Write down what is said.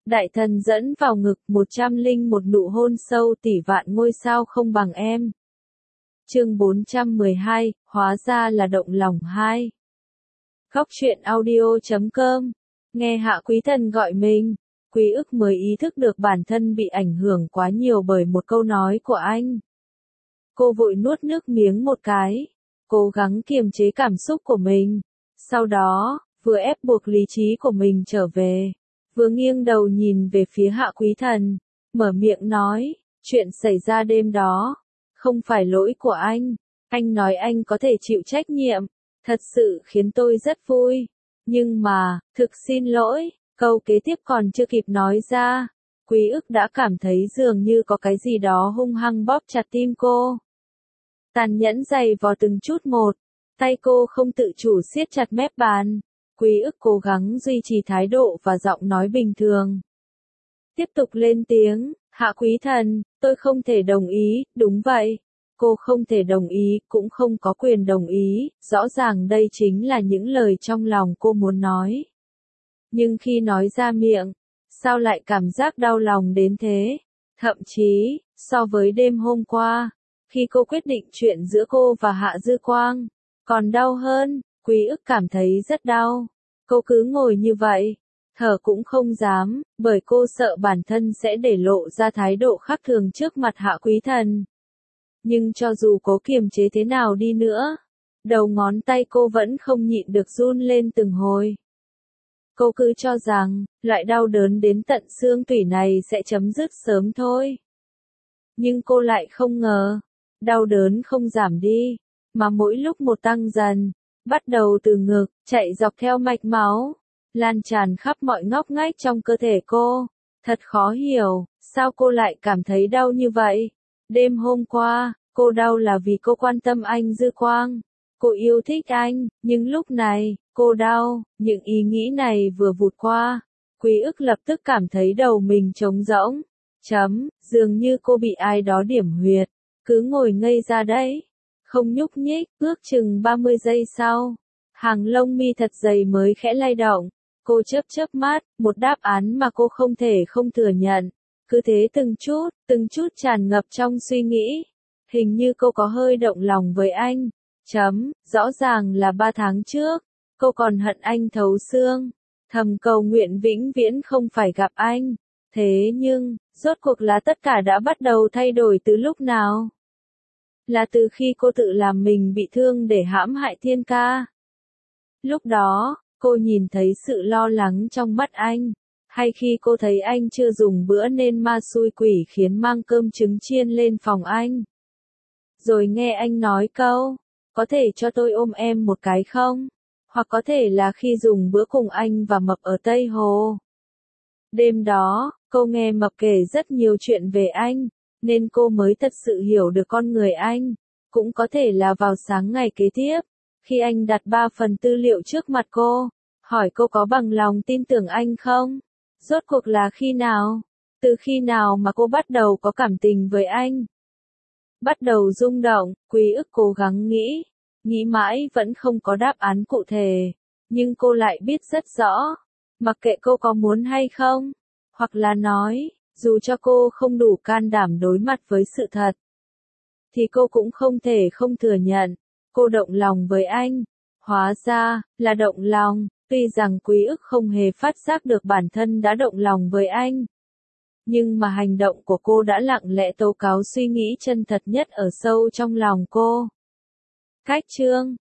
Đại thần dẫn vào ngực 101 nụ hôn sâu tỷ vạn ngôi sao không bằng em. Chương 412, hóa ra là động lòng 2. Góc truyện audio.com. Nghe Hạ Quý Thần gọi mình, Quý ức mới ý thức được bản thân bị ảnh hưởng quá nhiều bởi một câu nói của anh. Cô vội nuốt nước miếng một cái, cố gắng kiềm chế cảm xúc của mình. Sau đó, vừa ép buộc lý trí của mình trở về, vừa nghiêng đầu nhìn về phía Hạ Quý Thần, mở miệng nói, chuyện xảy ra đêm đó, không phải lỗi của anh nói anh có thể chịu trách nhiệm, thật sự khiến tôi rất vui. Nhưng mà, thực xin lỗi, câu kế tiếp còn chưa kịp nói ra, Quý ức đã cảm thấy dường như có cái gì đó hung hăng bóp chặt tim cô. Tàn nhẫn giày vò từng chút một, tay cô không tự chủ siết chặt mép bàn. Quý ức cố gắng duy trì thái độ và giọng nói bình thường. Tiếp tục lên tiếng, Hạ Quý Thần, tôi không thể đồng ý, đúng vậy. Cô không thể đồng ý, cũng không có quyền đồng ý, rõ ràng đây chính là những lời trong lòng cô muốn nói. Nhưng khi nói ra miệng, sao lại cảm giác đau lòng đến thế? Thậm chí, so với đêm hôm qua, khi cô quyết định chuyện giữa cô và Hạ Dư Quang, còn đau hơn. Quý ức cảm thấy rất đau. Cô cứ ngồi như vậy, thở cũng không dám, bởi cô sợ bản thân sẽ để lộ ra thái độ khác thường trước mặt Hạ Quý Thần. Nhưng cho dù cố kiềm chế thế nào đi nữa, đầu ngón tay cô vẫn không nhịn được run lên từng hồi. Cô cứ cho rằng, loại đau đớn đến tận xương tủy này sẽ chấm dứt sớm thôi. Nhưng cô lại không ngờ, đau đớn không giảm đi, mà mỗi lúc một tăng dần, bắt đầu từ ngực, chạy dọc theo mạch máu, lan tràn khắp mọi ngóc ngách trong cơ thể cô. Thật khó hiểu, sao cô lại cảm thấy đau như vậy? Đêm hôm qua, cô đau là vì cô quan tâm anh Dư Quang. Cô yêu thích anh, nhưng lúc này, cô đau. Những ý nghĩ này vừa vụt qua, Quý ức lập tức cảm thấy đầu mình trống rỗng. Dường như cô bị ai đó điểm huyệt, cứ ngồi ngây ra đấy, không nhúc nhích. Ước chừng 30 giây sau, hàng lông mi thật dày mới khẽ lay động. Cô chớp chớp mắt, một đáp án mà cô không thể không thừa nhận. Cứ thế từng chút tràn ngập trong suy nghĩ. Hình như cô có hơi động lòng với anh. Rõ ràng là 3 tháng trước, cô còn hận anh thấu xương, thầm cầu nguyện vĩnh viễn không phải gặp anh. Thế nhưng, rốt cuộc là tất cả đã bắt đầu thay đổi từ lúc nào? Là từ khi cô tự làm mình bị thương để hãm hại Thiên Ca. Lúc đó, cô nhìn thấy sự lo lắng trong mắt anh, hay khi cô thấy anh chưa dùng bữa nên ma xui quỷ khiến mang cơm trứng chiên lên phòng anh. Rồi nghe anh nói câu, có thể cho tôi ôm em một cái không? Hoặc có thể là khi dùng bữa cùng anh và Mập ở Tây Hồ. Đêm đó, cô nghe Mập kể rất nhiều chuyện về anh, nên cô mới thật sự hiểu được con người anh. Cũng có thể là vào sáng ngày kế tiếp, khi anh đặt 3 phần tư liệu trước mặt cô, hỏi cô có bằng lòng tin tưởng anh không? Rốt cuộc là khi nào? Từ khi nào mà cô bắt đầu có cảm tình với anh? Bắt đầu rung động, Quý ức cố gắng nghĩ mãi vẫn không có đáp án cụ thể. Nhưng cô lại biết rất rõ, mặc kệ cô có muốn hay không, hoặc là nói, dù cho cô không đủ can đảm đối mặt với sự thật, thì cô cũng không thể không thừa nhận, cô động lòng với anh. Hóa ra, là động lòng, tuy rằng Quý ức không hề phát giác được bản thân đã động lòng với anh. Nhưng mà hành động của cô đã lặng lẽ tố cáo suy nghĩ chân thật nhất ở sâu trong lòng cô. Cách chương